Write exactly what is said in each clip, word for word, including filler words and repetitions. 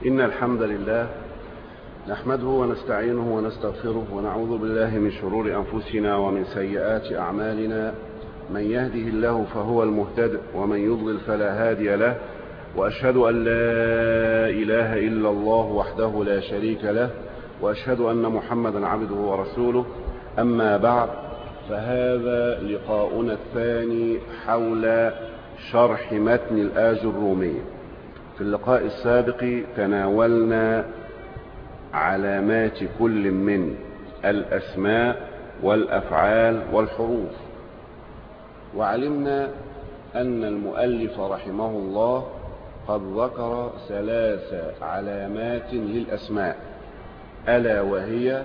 إن الحمد لله نحمده ونستعينه ونستغفره ونعوذ بالله من شرور أنفسنا ومن سيئات أعمالنا. من يهده الله فهو المهتد ومن يضلل فلا هادي له، وأشهد أن لا إله إلا الله وحده لا شريك له، وأشهد أن محمدا عبده ورسوله. أما بعد، فهذا لقاؤنا الثاني حول شرح متن الآج الرومية. في اللقاء السابق تناولنا علامات كل من الأسماء والأفعال والحروف، وعلمنا أن المؤلف رحمه الله قد ذكر ثلاث علامات للأسماء، ألا وهي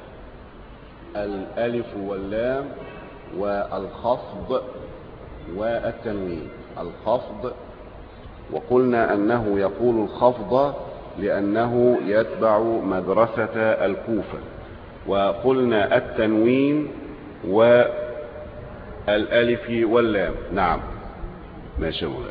الألف واللام والخفض والتنوين. الخفض، وقلنا أنه يقول الخفض لأنه يتبع مدرسة الكوفة، وقلنا التنوين والألف واللام. نعم ماشي مولانا.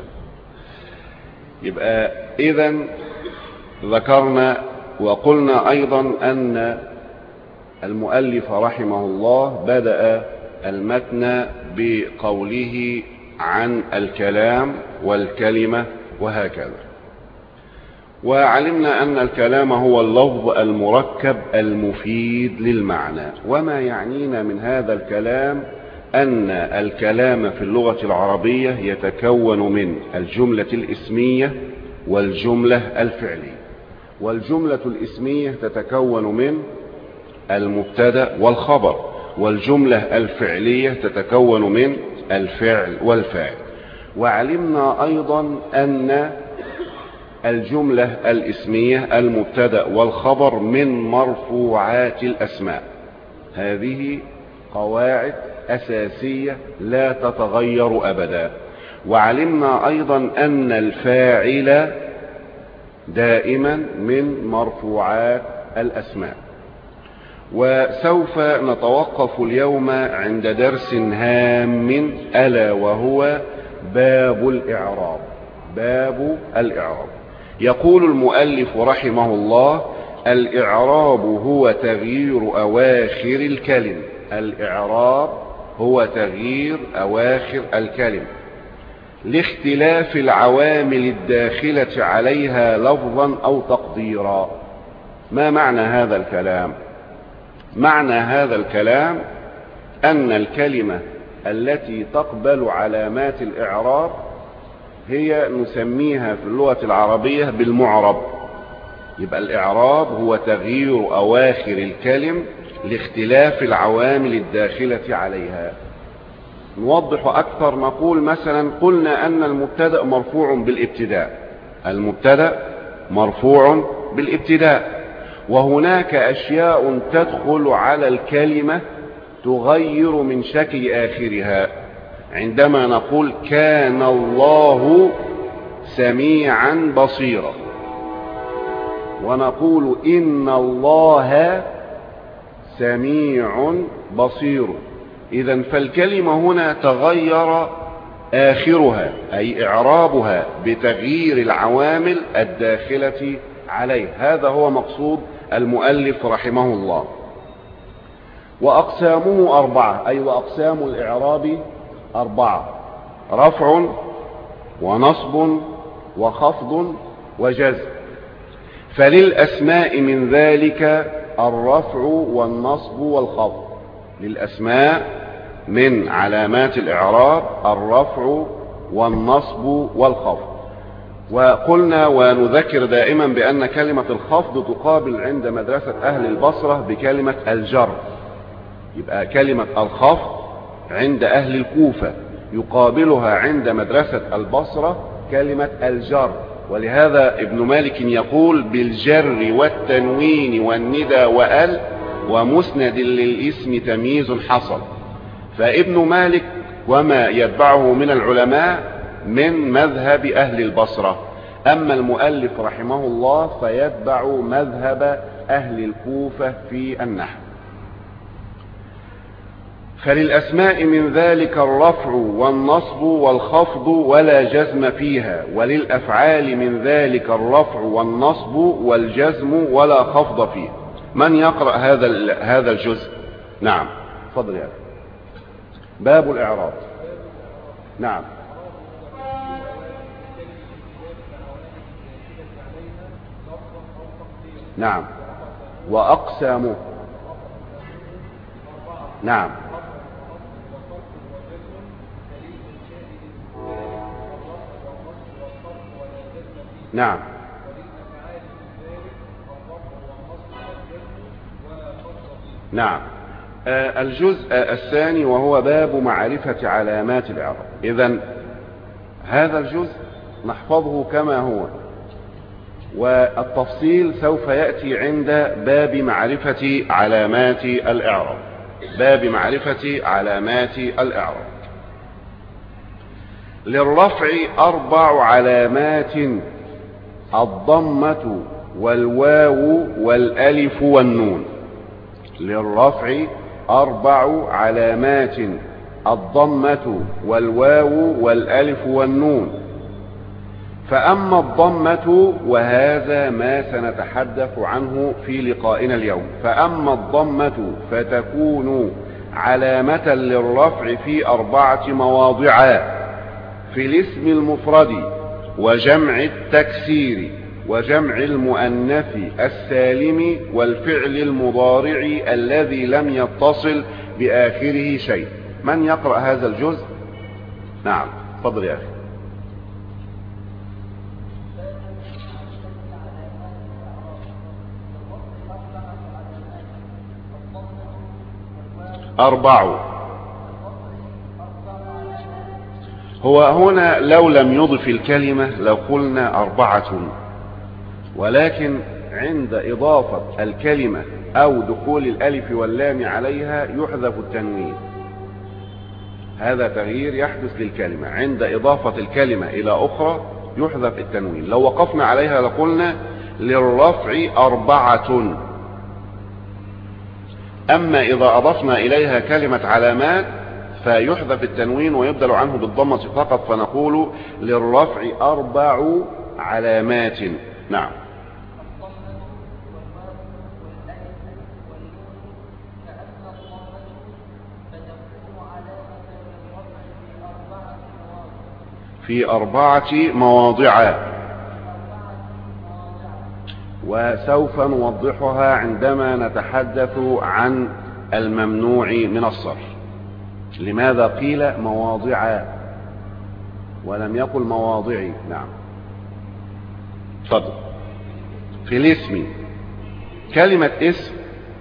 يبقى إذن ذكرنا وقلنا أيضا أن المؤلف رحمه الله بدأ المتن بقوله عن الكلام والكلمة وهكذا، وعلمنا أن الكلام هو اللفظ المركب المفيد للمعنى. وما يعنينا من هذا الكلام أن الكلام في اللغة العربية يتكون من الجملة الاسمية والجملة الفعلية. والجملة الاسمية تتكون من المبتدأ والخبر، والجملة الفعلية تتكون من الفعل والفاعل. وعلمنا أيضا أن الجملة الاسمية المبتدأ والخبر من مرفوعات الأسماء. هذه قواعد أساسية لا تتغير أبدا. وعلمنا أيضا أن الفاعل دائما من مرفوعات الأسماء. وسوف نتوقف اليوم عند درس هام ألا وهو باب الإعراب. باب الإعراب. يقول المؤلف رحمه الله: الإعراب هو تغيير أواخر الكلم. الإعراب هو تغيير أواخر الكلم لاختلاف العوامل الداخلة عليها لفظا أو تقديرا. ما معنى هذا الكلام؟ معنى هذا الكلام أن الكلمة التي تقبل علامات الإعراب هي نسميها في اللغة العربية بالمعرب. يبقى الإعراب هو تغيير أواخر الكلم لاختلاف العوامل الداخلة عليها. نوضح أكثر، نقول مثلا قلنا أن المبتدأ مرفوع بالابتداء. المبتدأ مرفوع بالابتداء، وهناك أشياء تدخل على الكلمة تغير من شكل آخرها. عندما نقول كان الله سميعا بصيرا، ونقول إن الله سميع بصير، إذن فالكلمة هنا تغير آخرها أي إعرابها بتغيير العوامل الداخلة عليه. هذا هو مقصود المؤلف رحمه الله. وأقسامه أربعة، أي وأقسام الإعراب أربعة: رفع ونصب وخفض وجزم. فللأسماء من ذلك الرفع والنصب والخفض. للأسماء من علامات الإعراب الرفع والنصب والخفض. وقلنا ونذكر دائما بأن كلمة الخفض تقابل عند مدرسة أهل البصرة بكلمة الجر. يبقى كلمة الخفض عند أهل الكوفة يقابلها عند مدرسة البصرة كلمة الجر. ولهذا ابن مالك يقول: بالجر والتنوين والندى وأل ومسند للاسم تمييز حصل. فابن مالك وما يتبعه من العلماء من مذهب أهل البصرة. أما المؤلف رحمه الله فيتبع مذهب أهل الكوفة في النحو. فللأسماء من ذلك الرفع والنصب والخفض ولا جزم فيها، وللأفعال من ذلك الرفع والنصب والجزم ولا خفض فيها. من يقرأ هذا هذا الجزء؟ نعم تفضل يا أخي. باب الإعراب. نعم. نعم. وأقسامه. نعم. نعم. نعم. آه الجزء الثاني وهو باب معرفة علامات الإعراب. إذن هذا الجزء نحفظه كما هو، والتفصيل سوف يأتي عند باب معرفة علامات الإعراب. باب معرفة علامات الإعراب. للرفع أربع علامات: الضمة والواو والألف والنون. للرفع أربع علامات: الضمة والواو والألف والنون. فأما الضمة، وهذا ما سنتحدث عنه في لقائنا اليوم، فأما الضمة فتكون علامة للرفع في أربعة مواضع: في الاسم المفرد وجمع التكسير وجمع المؤنث السالم والفعل المضارع الذي لم يتصل بآخره شيء. من يقرأ هذا الجزء؟ نعم تفضل يا أخي. أربع. هو هنا لو لم يضف الكلمة لو قلنا أربعة، ولكن عند إضافة الكلمة أو دخول الألف واللام عليها يحذف التنوين. هذا تغيير يحدث للكلمة عند إضافة الكلمة إلى أخرى، يحذف التنوين. لو وقفنا عليها لقلنا للرفع أربعة. أما إذا أضفنا إليها كلمة علامات فيحذف التنوين ويبدل عنه بالضمة فقط، فنقول للرفع أربع علامات. نعم. في أربعة مواضع، وسوف نوضحها عندما نتحدث عن الممنوع من الصرف. لماذا قيل مواضع ولم يقل مواضعي؟ نعم تفضل. في الاسم، كلمة اسم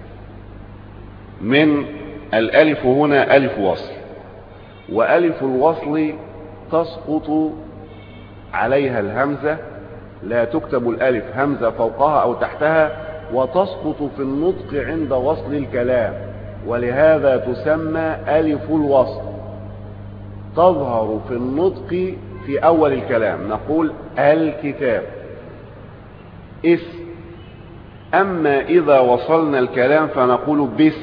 من الألف هنا ألف وصل، وألف الوصل تسقط عليها الهمزة، لا تكتب الألف همزة فوقها أو تحتها، وتسقط في النطق عند وصل الكلام، ولهذا تسمى ألف الوصل. تظهر في النطق في أول الكلام، نقول الكتاب اسم. أما إذا وصلنا الكلام فنقول بس.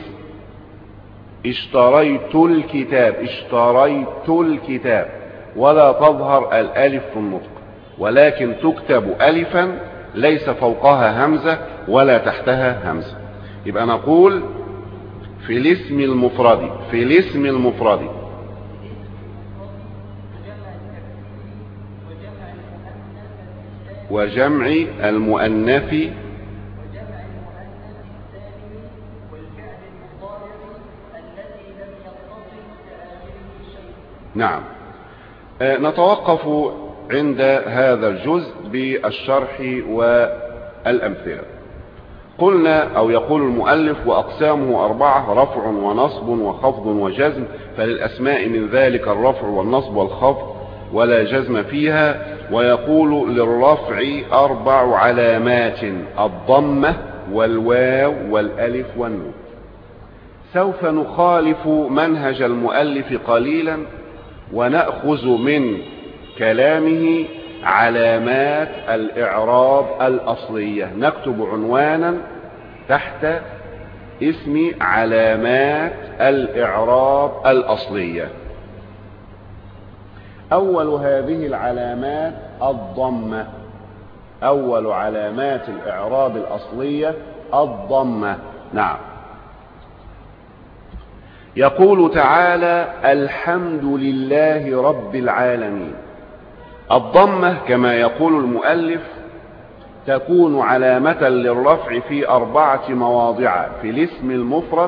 اشتريت الكتاب، اشتريت الكتاب، ولا تظهر الألف في النطق، ولكن تكتب ألفا ليس فوقها همزة ولا تحتها همزة. يبقى نقول في الاسم المفرد، في الاسم المفرد وجمع المؤنث نعم. آه نتوقف عند هذا الجزء بالشرح والأمثلة. قلنا أو يقول المؤلف: وأقسامه أربعة: رفع ونصب وخفض وجزم، فللأسماء من ذلك الرفع والنصب والخفض ولا جزم فيها. ويقول للرفع أربع علامات: الضمة والواو والألف والنون. سوف نخالف منهج المؤلف قليلا ونأخذ من كلامه علامات الإعراب الأصلية. نكتب عنوانا تحت اسم علامات الإعراب الأصلية. أول هذه العلامات الضمة، أول علامات الإعراب الأصلية الضمة. نعم. يقول تعالى الحمد لله رب العالمين. الضمة كما يقول المؤلف تكون علامة للرفع في أربعة مواضع: في الاسم المفرد،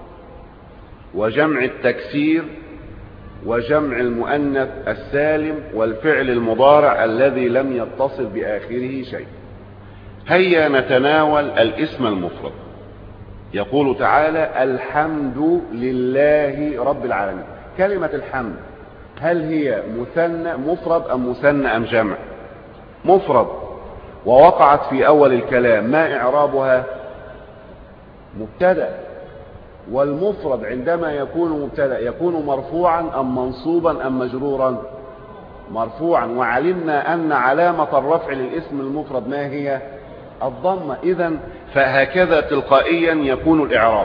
وجمع التكسير، وجمع المؤنث السالم، والفعل المضارع الذي لم يتصل بآخره شيء. هيا نتناول الاسم المفرد. يقول تعالى الحمد لله رب العالمين. كلمة الحمد هل هي مثنى مفرد أم مثنى أم جمع؟ مفرد، ووقعت في أول الكلام. ما إعرابها؟ مبتدأ. والمفرد عندما يكون مبتدأ يكون مرفوعا أم منصوبا أم مجرورا؟ مرفوعا. وعلمنا أن علامة الرفع للاسم المفرد ما هي؟ الضمة. إذن فهكذا تلقائيا يكون الإعراب.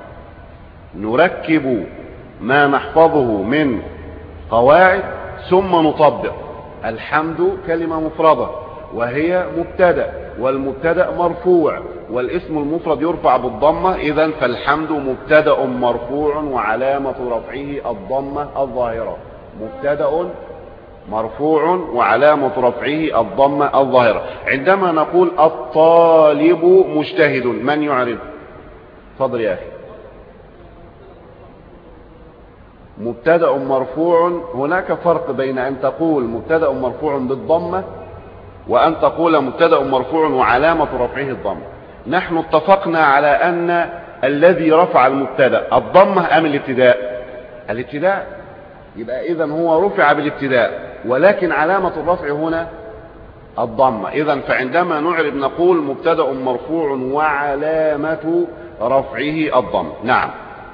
نركب ما نحفظه من قواعد ثم نطبق. الحمد كلمة مفردة وهي مبتدأ، والمبتدأ مرفوع، والاسم المفرد يرفع بالضمة. إذن فالحمد مبتدأ مرفوع وعلامة رفعه الضمة الظاهرة. مبتدأ مرفوع وعلامة رفعه الضمة الظاهرة. عندما نقول الطالب مجتهد، من يعرف؟ تفضل يا أخي. مبتدأ مرفوع. هناك فرق بين أن تقول مبتدأ مرفوع بالضمة وأن تقول مبتدأ مرفوع وعلامة رفعه الضمة. نحن اتفقنا على أن الذي رفع المبتدأ الضمة أم الابتداء؟ الابتداء. يبقى إذن هو رفع بالابتداء، ولكن علامة الرفع هنا الضمة. إذن فعندما نعرب نقول مبتدأ مرفوع وعلامة رفعه الضمة. نعم.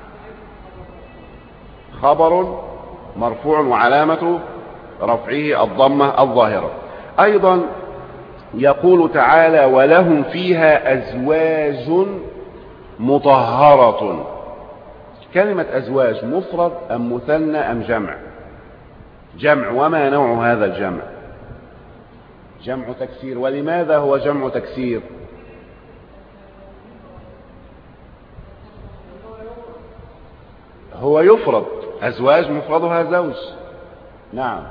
خبر مرفوع وعلامة رفعه الضمة الظاهرة. أيضا يقول تعالى ولهم فيها أزواج مطهرة. كلمة أزواج مفرد أم مثنى أم جمع؟ جمع. وما نوع هذا الجمع؟ جمع تكسير. ولماذا هو جمع تكسير؟ هو يفرد. أزواج مفردها زوج. نعم.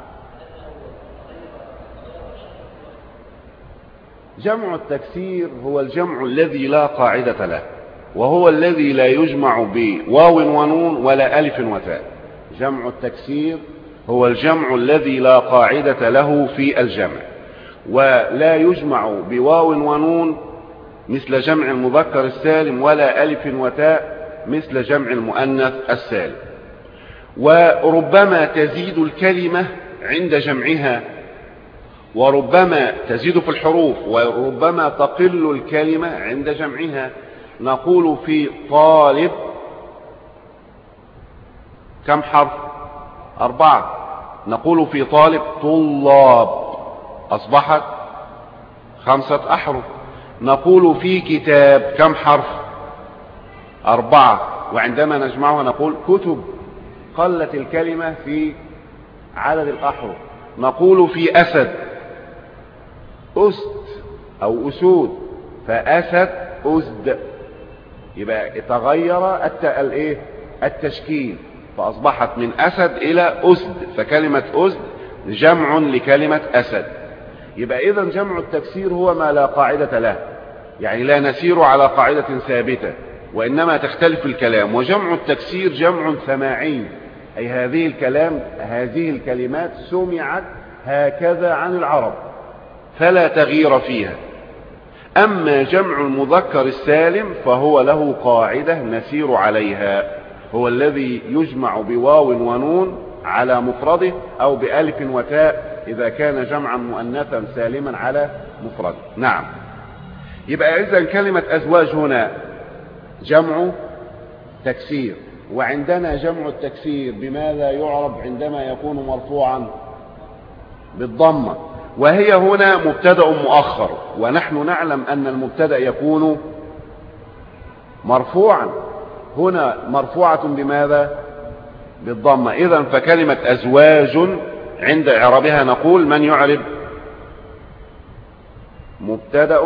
جمع التكسير هو الجمع الذي لا قاعدة له، وهو الذي لا يجمع بواو ونون ولا ألف وتاء. جمع التكسير هو الجمع الذي لا قاعدة له في الجمع، ولا يجمع بواو ونون مثل جمع المذكر السالم، ولا ألف وتاء مثل جمع المؤنث السالم. وربما تزيد الكلمة عند جمعها، وربما تزيد في الحروف، وربما تقل الكلمة عند جمعها. نقول في طالب كم حرف؟ أربعة. نقول في طالب طلاب أصبحت خمسة أحرف. نقول في كتاب كم حرف؟ أربعة. وعندما نجمعها نقول كتب، قلت الكلمة في عدد الأحرف. نقول في أسد أسد أو أسود، فأسد أسد، يبقى تغير التشكيل فأصبحت من أسد إلى أسد، فكلمة أسد جمع لكلمة أسد. يبقى إذن جمع التكسير هو ما لا قاعدة له، يعني لا نسير على قاعدة ثابتة، وإنما تختلف الكلام. وجمع التكسير جمع سماعي، أي هذه الكلام هذه الكلمات سمعت هكذا عن العرب فلا تغيير فيها. أما جمع المذكر السالم فهو له قاعدة نسير عليها، هو الذي يجمع بواو ونون على مفرده، أو بألف وتاء إذا كان جمعا مؤنثا سالما على مفرده. نعم. يبقى إذن كلمة أزواج هنا جمع تكسير. وعندنا جمع التكسير بماذا يعرب عندما يكون مرفوعا؟ بالضمة، وهي هنا مبتدأ مؤخر، ونحن نعلم أن المبتدأ يكون مرفوعا هنا مرفوعة بماذا؟ بالضمة. إذن فكلمة أزواج عند إعرابها نقول من يعرب؟ مبتدأ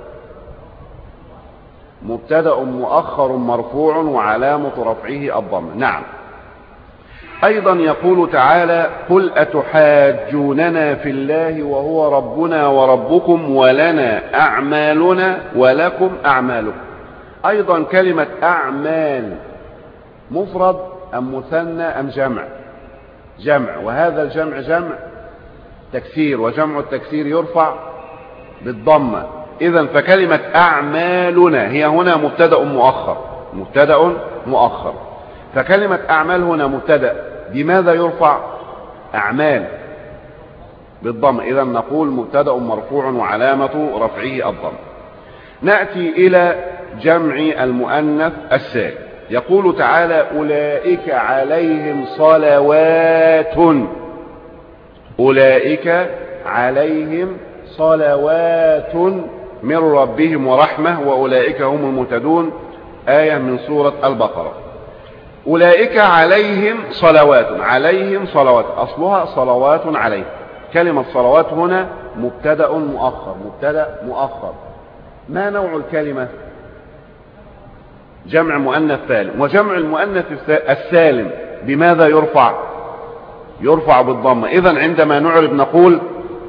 مبتدأ مؤخر مرفوع وعلامة رفعه الضمة. نعم. أيضا يقول تعالى قل أتحاجوننا في الله وهو ربنا وربكم ولنا أعمالنا ولكم أعمالكم. أيضا كلمة أعمال مفرد أم مثنى أم جمع؟ جمع، وهذا الجمع جمع تكسير، وجمع التكسير يرفع بالضمة. إذن فكلمة أعمالنا هي هنا مبتدأ مؤخر، مبتدأ مؤخر. فكلمة أعمال هنا مبتدأ بماذا يرفع؟ أعمال بالضمة. إذن نقول مبتدأ مرفوع وعلامة رفعه الضمة. نأتي إلى جمع المؤنث السالم. يقول تعالى أولئك عليهم صلوات، أولئك عليهم صلوات من ربهم ورحمة وأولئك هم المهتدون، آية من سورة البقرة. أولئك عليهم صلوات، عليهم صلوات أصلها صلوات عليهم. كلمة صلوات هنا مبتدأ مؤخر، مبتدأ مؤخر. ما نوع الكلمة؟ جمع مؤنث سالم. وجمع المؤنث السالم بماذا يرفع؟ يرفع بالضمة. إذن عندما نعرب نقول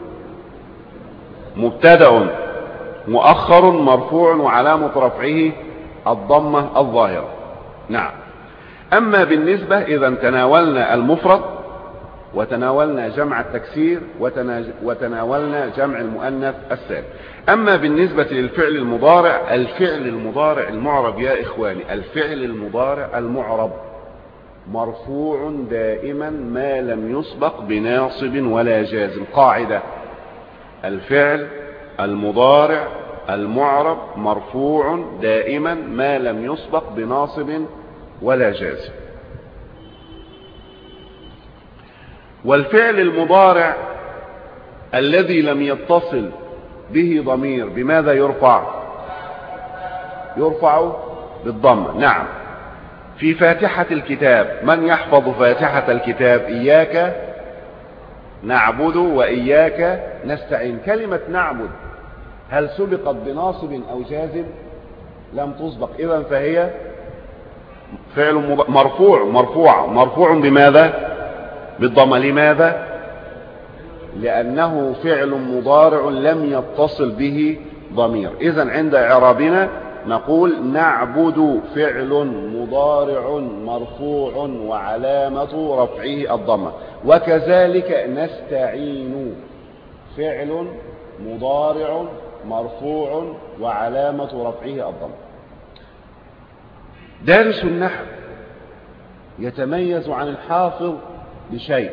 مبتدأ مؤخر مرفوع وعلامة رفعه الضمة الظاهرة. نعم. أما بالنسبة إذا تناولنا المفرد وتناولنا جمع التكسير وتناولنا جمع المؤنث السالم. أما بالنسبة للفعل المضارع، الفعل المضارع المعرب يا إخواني، الفعل المضارع المعرب مرفوع دائما ما لم يسبق بناصب ولا جازم. قاعدة: الفعل المضارع المعرب مرفوع دائما ما لم يسبق بناصب ولا جازم. والفعل المضارع الذي لم يتصل به ضمير بماذا يرفع؟ يرفع بالضمة. نعم. في فاتحة الكتاب من يحفظ فاتحة الكتاب؟ إياك نعبد وإياك نستعين. كلمة نعبد هل سبقت بناصب أو جازم؟ لم تسبق. إذن فهي فعل مرفوع مرفوع مرفوع بماذا؟ بالضمة. لماذا؟ لأنه فعل مضارع لم يتصل به ضمير. إذن عند إعرابنا نقول نعبد فعل مضارع مرفوع وعلامة رفعه الضمة، وكذلك نستعين فعل مضارع مرفوع وعلامة رفعه الضمة. دارس النحو يتميز عن الحافظ بشيء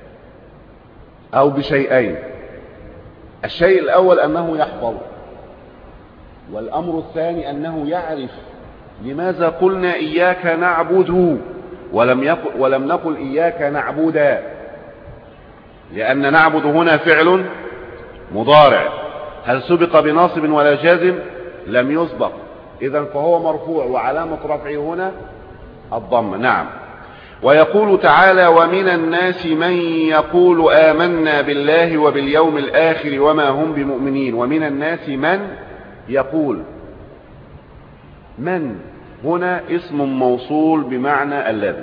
أو بشيئين. الشيء الأول أنه يحفظ، والأمر الثاني أنه يعرف لماذا قلنا إياك نعبد ولم, يقل ولم نقل إياك نعبدا، لأن نعبد هنا فعل مضارع هل سبق بناصب ولا جازم؟ لم يسبق. إذن فهو مرفوع وعلامة رفعه هنا الضمة. نعم. ويقول تعالى ومن الناس من يقول آمنا بالله وباليوم الآخر وما هم بمؤمنين. ومن الناس من يقول، من هنا اسم موصول بمعنى الذي،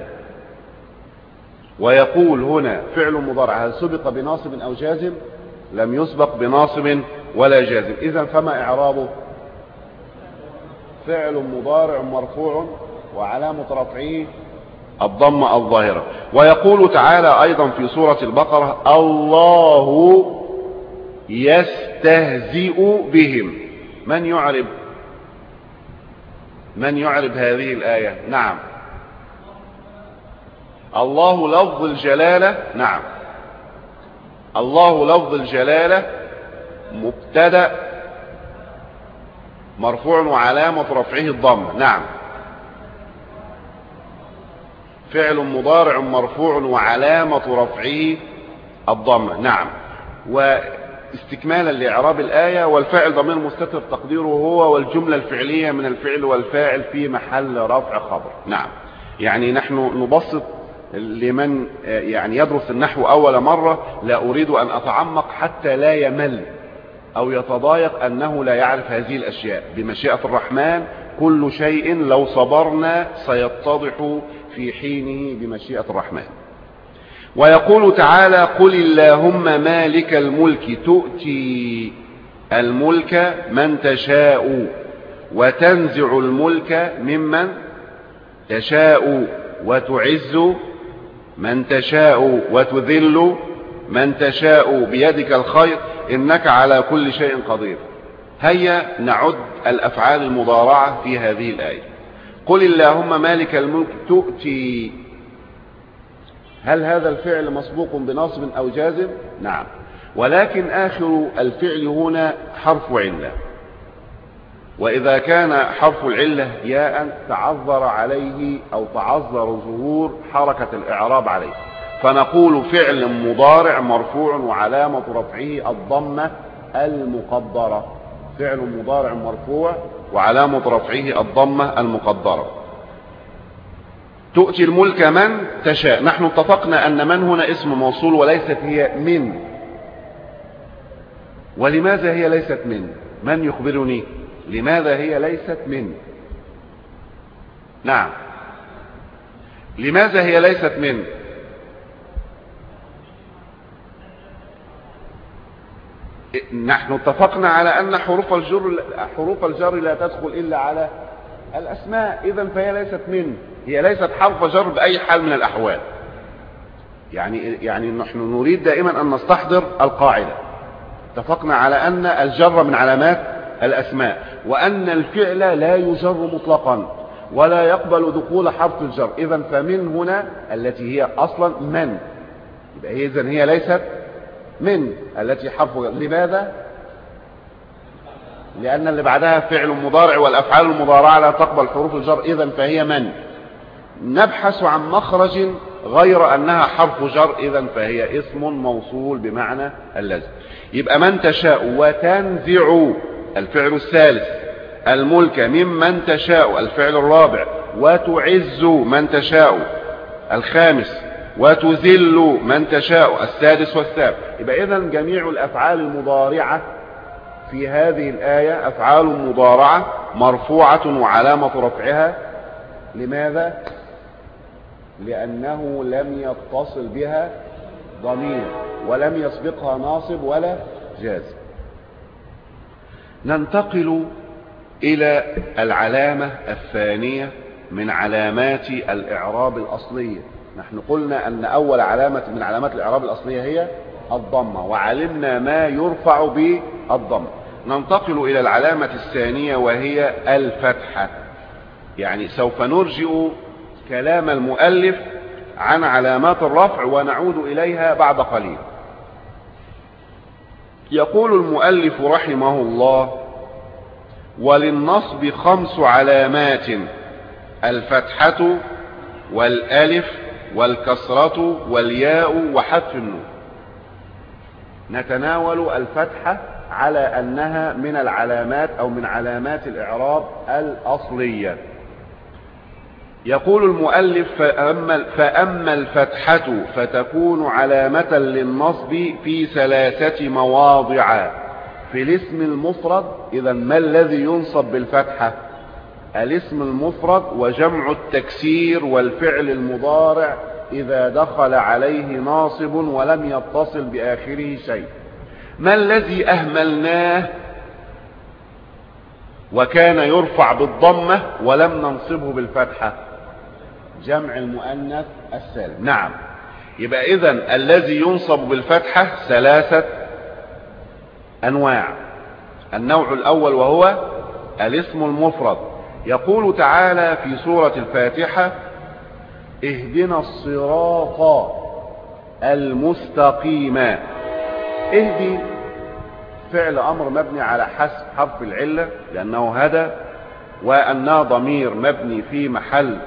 ويقول هنا فعل مضارع هل سبق بناصب أو جازم؟ لم يسبق بناصب ولا جازم. إذن فما إعرابه؟ فعل مضارع مرفوع وعلامة رفعه الضمة الظاهرة. ويقول تعالى أيضا في سورة البقرة الله يستهزئ بهم. من يعرب من يعرب هذه الآية؟ نعم. الله لفظ الجلالة. نعم. الله لفظ الجلالة مبتدأ مرفوع وعلامة رفعه الضمة. نعم. فعل مضارع مرفوع وعلامة رفعه الضمة. نعم. استكمالا لإعراب الآية. والفاعل ضمير مستتر تقديره هو، والجملة الفعلية من الفعل والفاعل في محل رفع خبر. نعم، يعني نحن نبسط لمن يعني يدرس النحو أول مرة. لا أريد أن أتعمق حتى لا يمل أو يتضايق أنه لا يعرف هذه الأشياء. بمشيئة الرحمن كل شيء لو صبرنا سيتضح في حينه بمشيئة الرحمن. ويقول تعالى: قل اللهم مالك الملك تؤتي الملك من تشاء وتنزع الملك ممن تشاء وتعز من تشاء وتذل من تشاء بيدك الخير إنك على كل شيء قدير. هيا نعد الأفعال المضارعة في هذه الآية. قل اللهم مالك الملك تؤتي، هل هذا الفعل مسبوق بناصب أو جازم؟ نعم، ولكن آخر الفعل هنا حرف علة، وإذا كان حرف العلة ياء تعذر عليه أو تعذر ظهور حركة الإعراب عليه، فنقول فعل مضارع مرفوع وعلامة رفعه الضمة المقدرة. فعل مضارع مرفوع وعلامة رفعه الضمة المقدرة. تؤتي الملك من تشاء، نحن اتفقنا أن من هنا اسم موصول وليست هي من. ولماذا هي ليست من؟ من يخبرني لماذا هي ليست من؟ نعم، لماذا هي ليست من؟ نحن اتفقنا على أن حروف الجر حروف الجر لا تدخل إلا على الأسماء، إذن فهي ليست من، هي ليست حرف جر بأي حال من الأحوال. يعني يعني نحن نريد دائما أن نستحضر القاعدة. اتفقنا على أن الجر من علامات الأسماء، وأن الفعل لا يجر مطلقا ولا يقبل دخول حرف الجر. إذن فمن هنا التي هي أصلا من، يبقى هي إذن هي ليست من التي حرف جر. لماذا؟ لأن اللي بعدها فعل مضارع، والأفعال المضارعة لا تقبل حروف الجر، إذن فهي من. نبحث عن مخرج غير أنها حرف جر، إذن فهي اسم موصول بمعنى اللازم. يبقى من تشاء وتنزع الفعل الثالث، الملك ممن تشاء الفعل الرابع، وتعز من تشاء الخامس، وتذل من تشاء السادس والسابع. يبقى إذن جميع الأفعال المضارعة في هذه الآية أفعال مضارعة مرفوعة وعلامة رفعها لماذا؟ لأنه لم يتصل بها ضمير ولم يسبقها ناصب ولا جازم. ننتقل إلى العلامة الثانية من علامات الإعراب الأصلية. نحن قلنا أن أول علامة من علامات الإعراب الأصلية هي الضمة، وعلمنا ما يرفع بالضمة. ننتقل إلى العلامة الثانية وهي الفتحة. يعني سوف نرجئ كلام المؤلف عن علامات الرفع ونعود إليها بعد قليل. يقول المؤلف رحمه الله: وللنصب خمس علامات: الفتحة والألف والكسرة والياء وحذف النون. نتناول الفتحة على أنها من العلامات أو من علامات الإعراب الأصلية. يقول المؤلف: فأما, فأما الفتحة فتكون علامة للنصب في ثلاثة مواضع في الاسم المفرد. إذا ما الذي ينصب بالفتحة؟ الاسم المفرد وجمع التكسير والفعل المضارع إذا دخل عليه ناصب ولم يتصل بآخره شيء. ما الذي أهملناه وكان يرفع بالضمة ولم ننصبه بالفتحة؟ جمع المؤنث السالم. نعم، يبقى إذن الذي ينصب بالفتحة ثلاثة أنواع. النوع الأول وهو الاسم المفرد. يقول تعالى في سورة الفاتحة: اهدنا الصراط المستقيم. اهدي فعل أمر مبني على حذف حرف العلة لأنه هدى، وأنها ضمير مبني في محل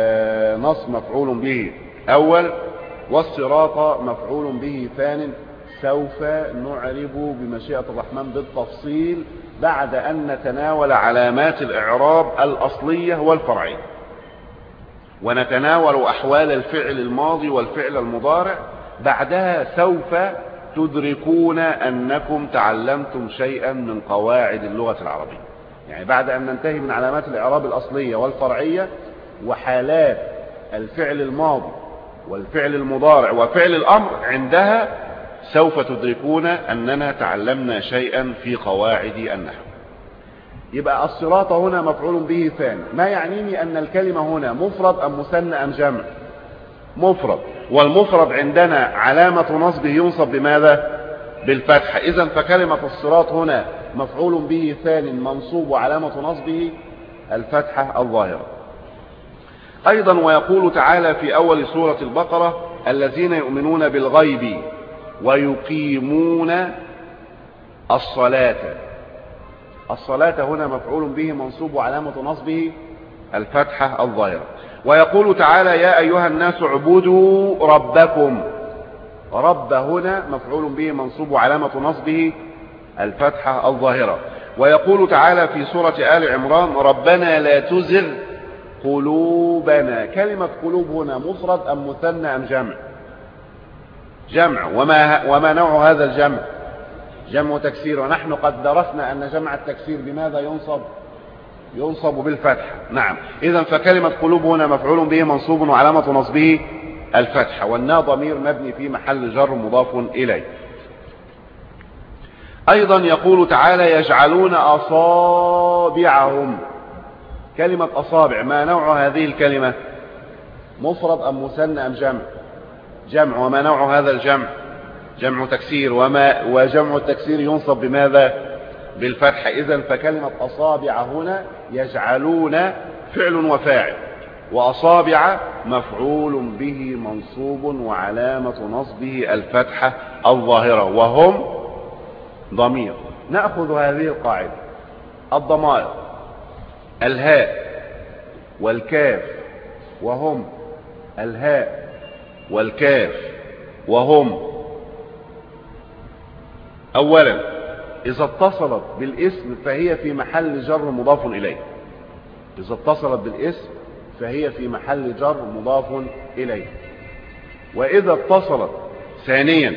نصب مفعول به أول، والصراط مفعول به ثان سوف نعرب بمشيئة الرحمن بالتفصيل بعد أن نتناول علامات الإعراب الأصلية والفرعية، ونتناول أحوال الفعل الماضي والفعل المضارع. بعدها سوف تدركون أنكم تعلمتم شيئا من قواعد اللغة العربية. يعني بعد أن ننتهي من علامات الإعراب الأصلية والفرعية وحالات الفعل الماضي والفعل المضارع وفعل الأمر، عندها سوف تدركون أننا تعلمنا شيئا في قواعد النحو. يبقى الصراط هنا مفعول به ثاني. ما يعنيني أن الكلمة هنا مفرد أم مثنى أم جمع؟ مفرد، والمفرد عندنا علامة نصبه ينصب بماذا؟ بالفتحة. إذن فكلمة الصراط هنا مفعول به ثاني منصوب وعلامة نصبه الفتحة الظاهرة. أيضا ويقول تعالى في أول سورة البقرة: الذين يؤمنون بالغيب ويقيمون الصلاة. الصلاة هنا مفعول به منصوب وعلامة نصبه الفتحة الظاهرة. ويقول تعالى: يا أيها الناس اعبدوا ربكم. رب هنا مفعول به منصوب وعلامة نصبه الفتحة الظاهرة. ويقول تعالى في سورة آل عمران: ربنا لا تزغ قلوبنا. كلمة قلوب هنا مفرد أم مثنى أم جمع؟ جمع. وما, وما نوع هذا الجمع؟ جمع تكسير. ونحن قد درسنا أن جمع التكسير بماذا ينصب؟ ينصب بالفتح. نعم. إذن فكلمة قلوب هنا مفعول به منصوب وعلامة نصبه الفتحة، والنا ضمير مبني في محل جر مضاف إليه. أيضا يقول تعالى: يجعلون أصابعهم. كلمة أصابع ما نوع هذه الكلمة؟ مفرد أم مثنى أم جمع؟ جمع. وما نوع هذا الجمع؟ جمع تكسير. وما وجمع التكسير ينصب بماذا؟ بالفتح. إذن فكلمة أصابع هنا يجعلون فعل وفاعل، وأصابع مفعول به منصوب وعلامة نصبه الفتحة الظاهرة، وهم ضمير. نأخذ هذه القاعدة: الضمائر الهاء والكاف وهم، الهاء والكاف وهم. أولا إذا اتصلت بالاسم فهي في محل جر مضاف إليه. إذا اتصلت بالاسم فهي في محل جر مضاف إليه. وإذا اتصلت ثانيا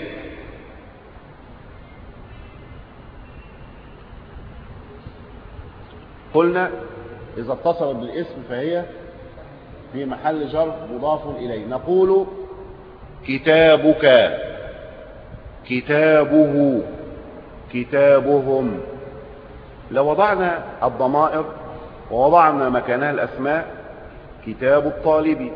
قلنا إذا اتصلت بالاسم فهي في محل جر مضاف إليه. نقول: كتابك، كتابه، كتابهم. لو وضعنا الضمائر ووضعنا مكانها الأسماء: كتاب الطالب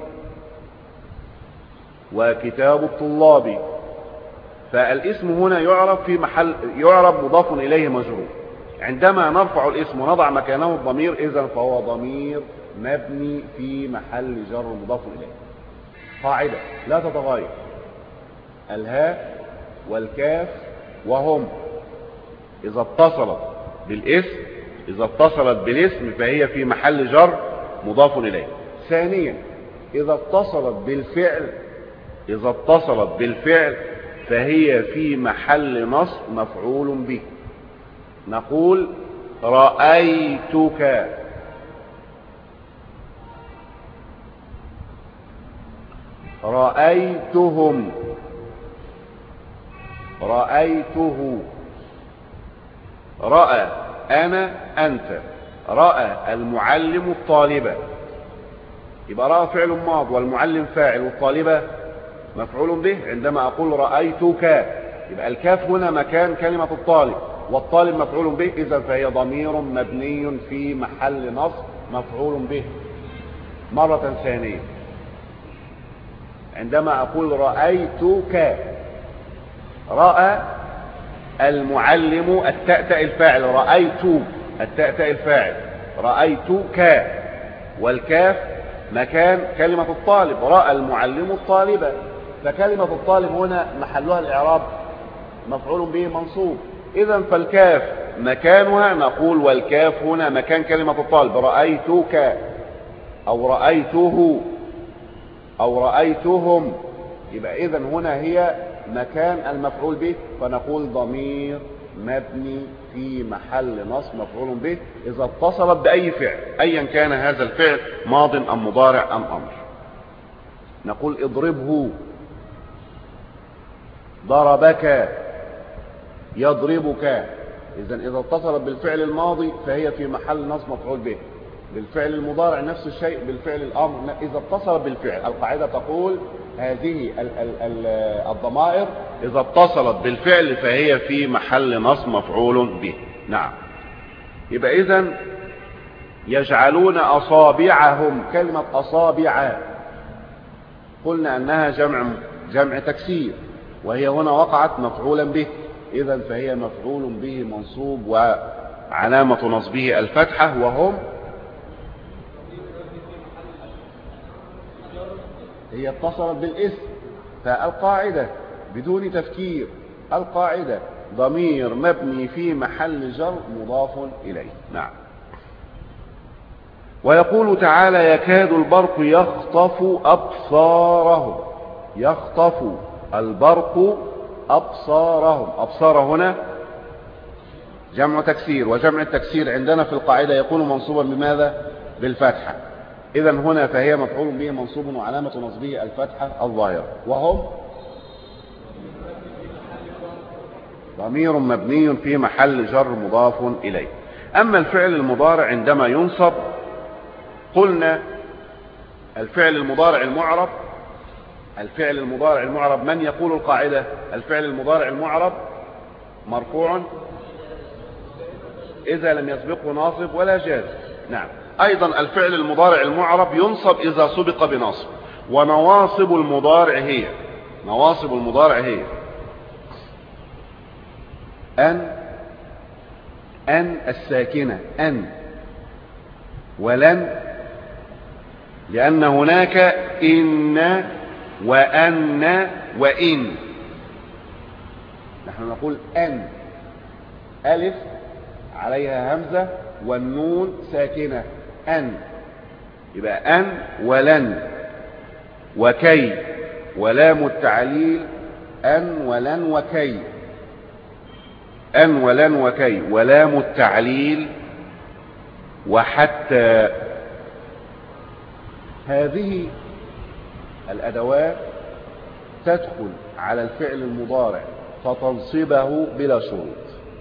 وكتاب الطلاب، فالاسم هنا يعرب في محل يعرب مضاف إليه مجرور. عندما نرفع الاسم ونضع مكانه الضمير إذن فهو ضمير مبني في محل جر مضاف إليه. قاعدة لا تتغير: الهاء والكاف وهم. إذا اتصلت بالاسم إذا اتصلت بالاسم فهي في محل جر مضاف إليه. ثانيا إذا اتصلت بالفعل إذا اتصلت بالفعل فهي في محل نصب مفعول به. نقول: رأيتك، رأيتهم، رأيته. رأى أنا أنت. رأى المعلم الطالبة. يبقى رأى فعل ماض والمعلم فاعل والطالبة مفعول به. عندما أقول رأيتك يبقى الكاف هنا مكان كلمة الطالب والطالب مفعول به، إذا فهي ضمير مبني في محل نصب مفعول به. مرة ثانية عندما أقول رأيتك، رأى المعلم التأتأ الفاعل، رأيت التأتأ الفاعل، رأيتك، والكاف مكان كلمة الطالب، رأى المعلم الطالبة. فكلمة الطالب هنا محلها الإعراب مفعول به منصوب. إذن فالكاف مكانها نقول والكاف هنا مكان كلمة الطالب، رأيتك أو رأيته أو رأيتهم. يبقى إذن هنا هي مكان المفعول به، فنقول ضمير مبني في محل نصب مفعول به إذا اتصلت بأي فعل أيا كان هذا الفعل ماض أم مضارع أم أمر. نقول اضربه، ضربك، يضربك. إذا إذا اتصلت بالفعل الماضي فهي في محل نصب مفعول به. بالفعل المضارع نفس الشيء، بالفعل الأمر إذا اتصلت بالفعل. القاعدة تقول هذه ال ال ال الضمائر إذا اتصلت بالفعل فهي في محل نصب مفعول به. نعم. يبقى إذن يجعلون أصابعهم، كلمة أصابع قلنا أنها جمع جمع تكسير، وهي هنا وقعت مفعولا به، إذن فهي مفعول به منصوب وعلامة نصبه الفتحة. وهم هي اتصلت بالاسم، فالقاعدة بدون تفكير، القاعدة ضمير مبني في محل جر مضاف إليه. نعم. ويقول تعالى يكاد البرق يخطف أبصارهم، يخطف البرق أبصارهم. أبصار هنا جمع تكسير، وجمع التكسير عندنا في القاعدة يكون منصوبا بماذا؟ بالفتحة. إذا هنا فهي مفعول به منصوب وعلامة نصبه الفتحة الظاهرة. وهم ضمير مبني في محل جر مضاف إليه. أما الفعل المضارع عندما ينصب قلنا الفعل المضارع المعرب، الفعل المضارع المعرب من يقول القاعدة؟ الفعل المضارع المعرب مرفوع إذا لم يسبقه ناصب ولا جازم. نعم. أيضا الفعل المضارع المعرب ينصب إذا سبق بناصب. ونواصب المضارع هي نواصب المضارع هي أن، أن الساكنة أن، ولن، لأن هناك إن وأن وإن. نحن نقول أن ألف عليها همزة والنون ساكنة أن، يبقى أن ولن، وكي ولام التعليل أن ولن وكي، أن ولن وكي ولام التعليل وحتى. هذه الأدوات تدخل على الفعل المضارع فتنصبه بلا شروط،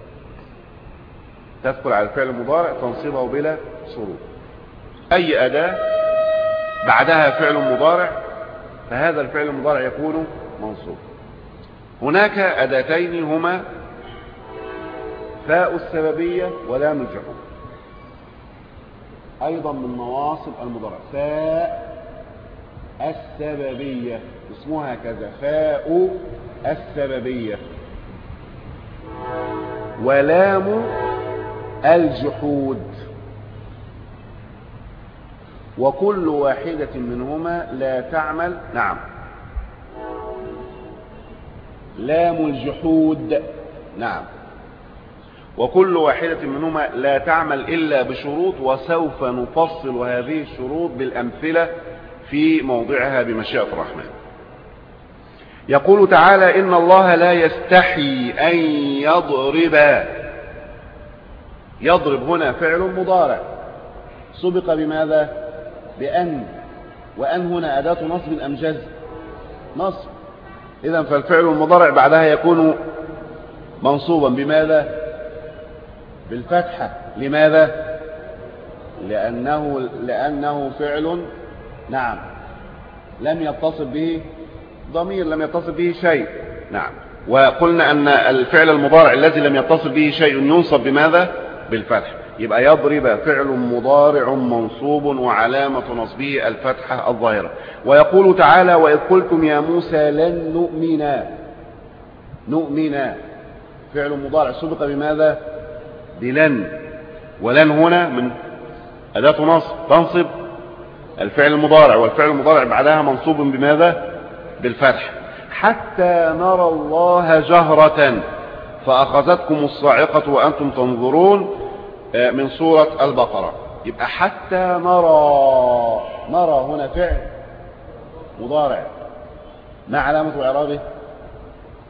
تدخل على الفعل المضارع تنصبه بلا شروط. أي أداة بعدها فعل مضارع فهذا الفعل المضارع يكون منصوب. هناك أداتين هما فاء السببية ولام الجحود، أيضا من نواصب المضارع. فاء السببية اسمها كذا، فاء السببية، ولام الجحود، وكل واحدة منهما لا تعمل. نعم. لام الجحود. نعم. وكل واحدة منهما لا تعمل إلا بشروط، وسوف نفصل هذه الشروط بالأمثلة في موضعها بمشيئة الرحمن. يقول تعالى إن الله لا يستحي أن يضرب. يضرب هنا فعل مضارع سبق بماذا؟ بأن، وأن هنا أداة نصب أم جزم؟ نصب. إذن فالفعل المضارع بعدها يكون منصوبا بماذا؟ بالفتحة. لماذا؟ لأنه, لأنه فعل نعم لم يتصل به ضمير، لم يتصل به شيء. نعم. وقلنا أن الفعل المضارع الذي لم يتصل به شيء ينصب بماذا؟ بالفتح. يبقى يضرب فعل مضارع منصوب وعلامة نصبه الفتحة الظاهرة. ويقول تعالى وإذ قلتم يا موسى لن نؤمن. نؤمن فعل مضارع سبق بماذا؟ بلن، ولن هنا من أداة نصب تنصب الفعل المضارع، والفعل المضارع بعدها منصوب بماذا؟ بالفتح. حتى نرى الله جهرة فأخذتكم الصاعقة وأنتم تنظرون من سورة البقرة. يبقى حتى نرى، نرى هنا فعل مضارع ما علامة إعرابه؟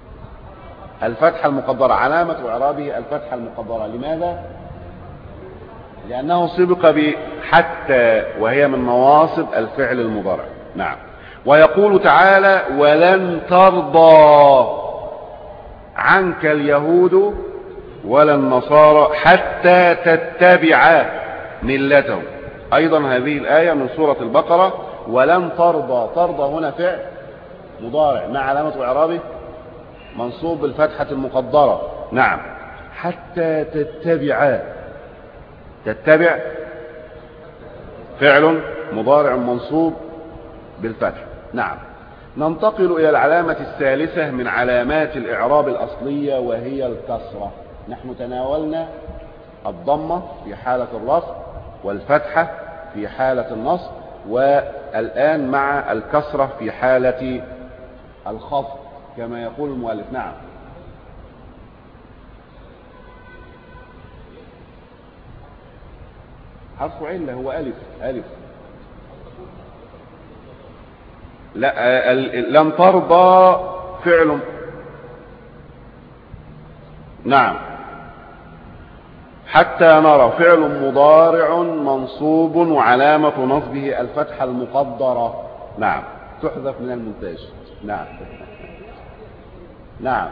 الفتحة المقدرة، علامة إعرابه الفتحة المقدرة. لماذا؟ لأنه سبق بحتى وهي من نواصب الفعل المضارع. نعم. ويقول تعالى ولن ترضى عنك اليهود ولا النصارى حتى تتبع ملتهم. أيضا هذه الآية من سورة البقرة. ولن ترضى، ترضى هنا فعل مضارع مع علامة إعرابه منصوب بالفتحة المقدرة. نعم. حتى تتبع، تتبع فعل مضارع منصوب بالفتح. نعم. ننتقل إلى العلامة الثالثة من علامات الإعراب الأصلية وهي الكسرة. نحن تناولنا الضمة في حالة الرفع والفتحة في حالة النصب، والآن مع الكسرة في حالة الخفض كما يقول المؤلف. نعم. حرف علة هو ألف. ألف لا، لن ترضى فعل. نعم. حتى نرى فعل مضارع منصوب وعلامة نصبه الفتحة المقدرة. نعم. تحذف من المونتاج. نعم. نعم.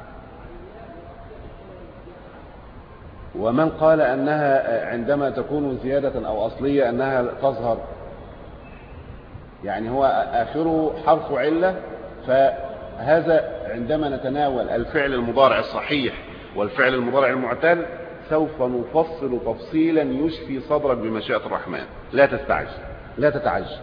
ومن قال أنها عندما تكون زيادة أو أصلية أنها تظهر، يعني هو آخره حرف علة، فهذا عندما نتناول الفعل المضارع الصحيح والفعل المضارع المعتل سوف نفصل تفصيلا يشفي صدرك بمشيئة الرحمن. لا تستعجل، لا تتعجل.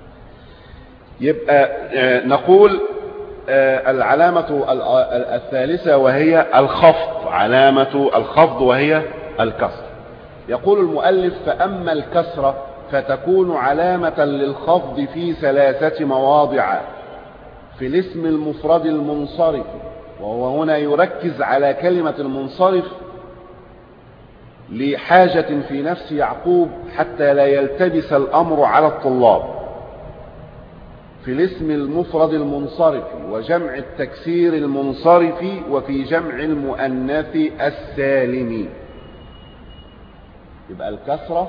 يبقى نقول العلامة الثالثة وهي الخفض، علامة الخفض وهي الكسر. يقول المؤلف فأما الكسرة فتكون علامة للخفض في ثلاثة مواضع في الاسم المفرد المنصرف، وهو هنا يركز على كلمة المنصرف لحاجة في نفس يعقوب حتى لا يلتبس الأمر على الطلاب. في الاسم المفرد المنصرف وجمع التكسير المنصرف وفي جمع المؤنث السالم. يبقى الكسرة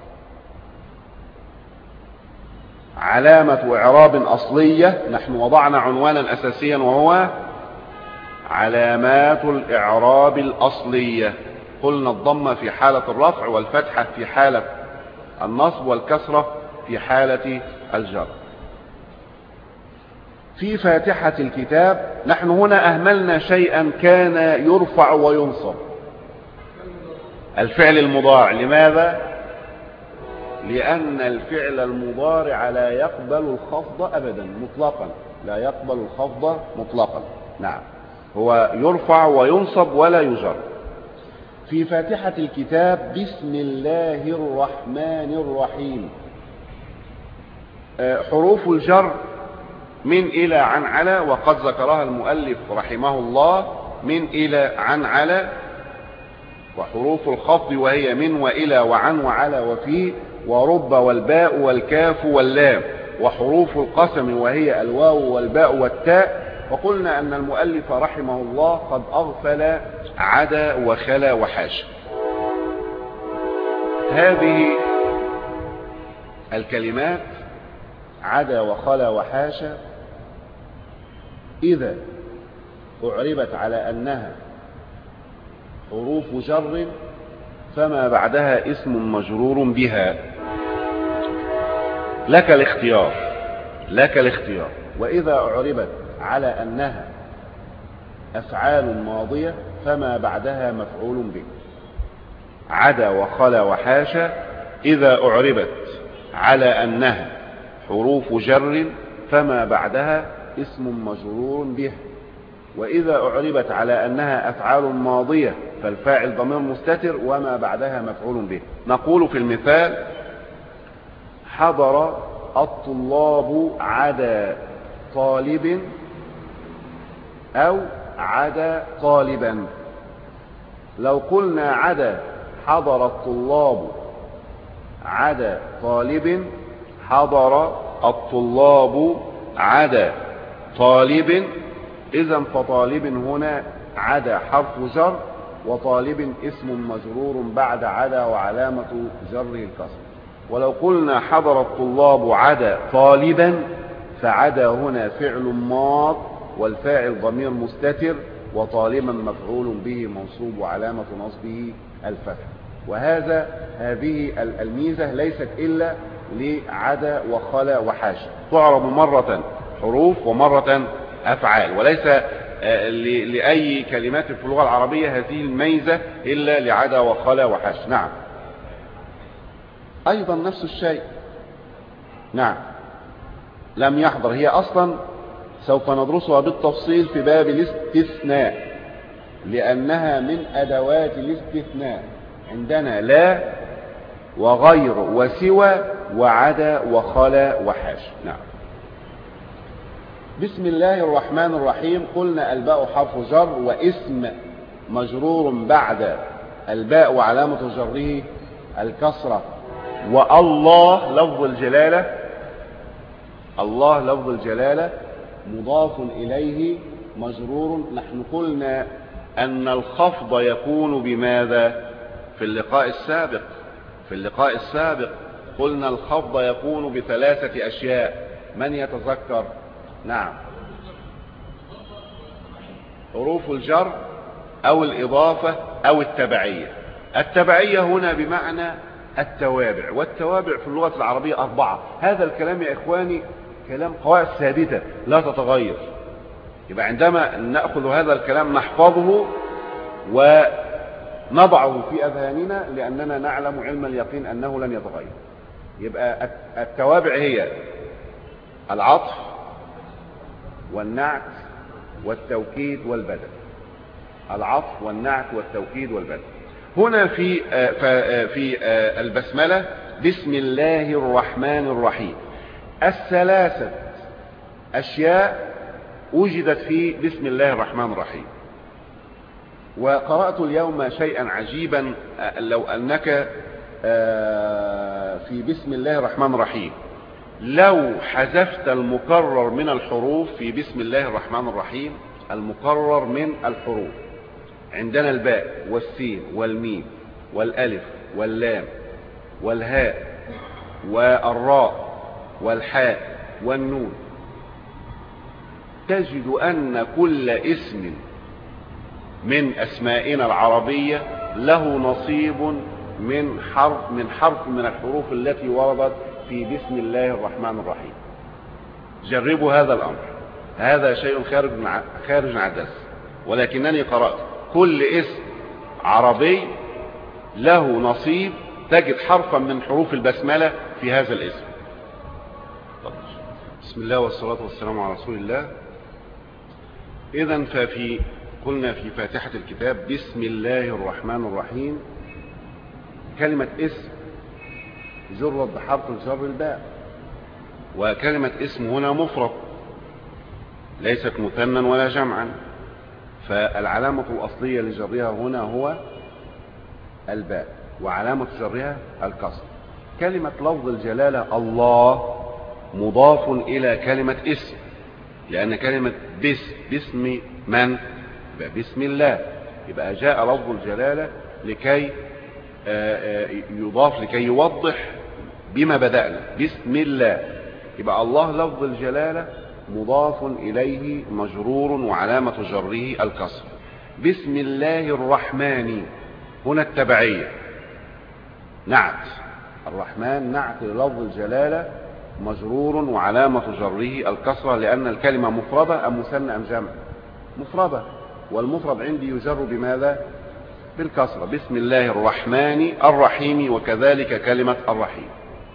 علامة إعراب أصلية. نحن وضعنا عنوانا أساسيا وهو علامات الإعراب الأصلية. قلنا الضمة في حالة الرفع والفتحة في حالة النصب والكسرة في حالة الجر. في فاتحة الكتاب نحن هنا أهملنا شيئا كان يرفع وينصب، الفعل المضارع. لماذا؟ لأن الفعل المضارع لا يقبل الخفض أبدا مطلقا، لا يقبل الخفض مطلقا. نعم. هو يرفع وينصب ولا يجر. في فاتحة الكتاب بسم الله الرحمن الرحيم. حروف الجر من إلى عن على، وقد ذكرها المؤلف رحمه الله، من إلى عن على. وحروف الخفض وهي من وإلى وعن وعلى وفي ورب والباء والكاف واللام. وحروف القسم وهي الواو والباء والتاء. وقلنا أن المؤلف رحمه الله قد أغفل عدا وخلا وحاشا. هذه الكلمات عدا وخلا وحاشا إذا أعربت على أنها حروف جر فما بعدها اسم مجرور بها. لك الاختيار، لك الاختيار. وإذا أعربت على أنها أفعال ماضية فما بعدها مفعول به. عدا وخلا وحاشا إذا أعربت على أنها حروف جر فما بعدها اسم مجرور به. وإذا أعربت على أنها أفعال ماضية فالفاعل ضمير مستتر وما بعدها مفعول به. نقول في المثال حضر الطلاب عدا طالب أو عدا طالبا. لو قلنا عدا حضر الطلاب عدا طالب، حضر الطلاب عدا طالب، إذن فطالب هنا عدا حرف جر، وطالب اسم مجرور بعد عدا وعلامة جره الكسر. ولو قلنا حضر الطلاب عدا طالبا، فعدا هنا فعل ماض والفاعل ضمير مستتر، وطالبا مفعول به منصوب وعلامة نصبه الفتح. وهذا هذه الميزة ليست إلا لعدا وخلا وحاشا، تعرب مرة حروف ومرة أفعال، وليس لأي كلمات في اللغة العربية هذه الميزة إلا لعدا وخلا وحاشا. نعم، أيضا نفس الشيء. نعم، لم يحضر هي أصلا سوف ندرسها بالتفصيل في باب الاستثناء، لأنها من أدوات الاستثناء. عندنا لا وغير وسوى وعدا وخلا وحاشا. نعم. بسم الله الرحمن الرحيم. قلنا الباء حرف جر واسم مجرور بعد الباء وعلامة جره الكسرة. والله لفظ الجلالة، الله لفظ الجلالة مضاف إليه مجرور. نحن قلنا أن الخفض يكون بماذا في اللقاء السابق؟ في اللقاء السابق قلنا الخفض يكون بثلاثة أشياء. من يتذكر؟ نعم، حروف الجر أو الإضافة أو التبعية. التبعية هنا بمعنى التوابع، والتوابع في اللغة العربية أربعة. هذا الكلام يا إخواني كلام قواعد ثابتة لا تتغير. يبقى عندما نأخذ هذا الكلام نحفظه ونضعه في أذهاننا، لأننا نعلم علم اليقين أنه لن يتغير. يبقى التوابع هي العطف والنعت والتوكيد والبدل. العطف والنعت والتوكيد والبدل. هنا في في البسملة بسم الله الرحمن الرحيم الثلاثة أشياء وجدت في بسم الله الرحمن الرحيم. وقرأت اليوم شيئا عجيبا، لو أنك في بسم الله الرحمن الرحيم لو حذفت المكرر من الحروف في بسم الله الرحمن الرحيم، المكرر من الحروف عندنا الباء والسين والميم والألف واللام والهاء والراء والحاء والنون، تجد أن كل اسم من أسمائنا العربية له نصيب من حرف من حرف من الحروف التي وردت في بسم الله الرحمن الرحيم. جربوا هذا الأمر، هذا شيء خارج خارج عن الدرس، ولكنني قرأت كل اسم عربي له نصيب، تجد حرفا من حروف البسملة في هذا الاسم. بسم الله والصلاة والسلام على رسول الله. إذن ففي قلنا في فاتحة الكتاب بسم الله الرحمن الرحيم كلمة اسم جرت بحرف الجر الباء، وكلمة اسم هنا مفرد ليست مثنى ولا جمعا، فالعلامة الأصلية لجرها هنا هو الباء، وعلامة جرها الكسر. كلمة لفظ الجلالة الله مضاف إلى كلمة اسم، لأن كلمة بس باسم من؟ بسم الله. يبقى جاء لفظ الجلالة لكي يضاف، لكي يوضح بما بدأنا بسم الله. يبقى الله لفظ الجلالة مضاف إليه مجرور وعلامة جره الكسر. بسم الله الرحمن هنا التبعية، نعت الرحمن نعت للفظ الجلالة مجرور وعلامة جره الكسرة، لأن الكلمة مفردة أم مثنى أم جمع؟ مفردة، والمفرد عندي يجر بماذا؟ بالكسرة. بسم الله الرحمن الرحيم، وكذلك كلمة الرحيم.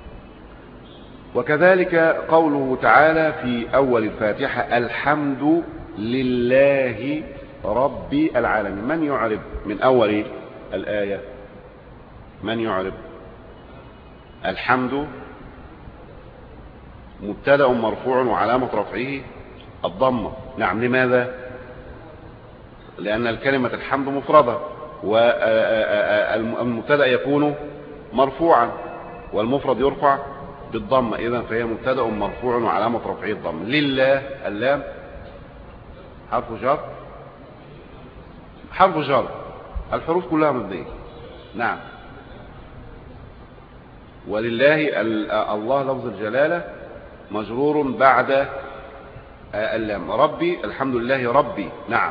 وكذلك قوله تعالى في أول الفاتحة الحمد لله رب العالمين. من يعرب من أول الآية؟ من يعرب؟ الحمد مبتدأ مرفوع وعلامة رفعه الضمة. نعم، لماذا؟ لأن الكلمة الحمد مفردة، والمبتدأ يكون مرفوعا والمفرد يرفع بالضمة، إذن فهي مبتدأ مرفوع وعلامة رفعه الضمة. لله اللام حرف جر حرف جر، الحروف كلها مبنية. نعم. ولله الله لفظ الجلالة مجرور بعد اللام. ربي، الحمد لله ربي. نعم.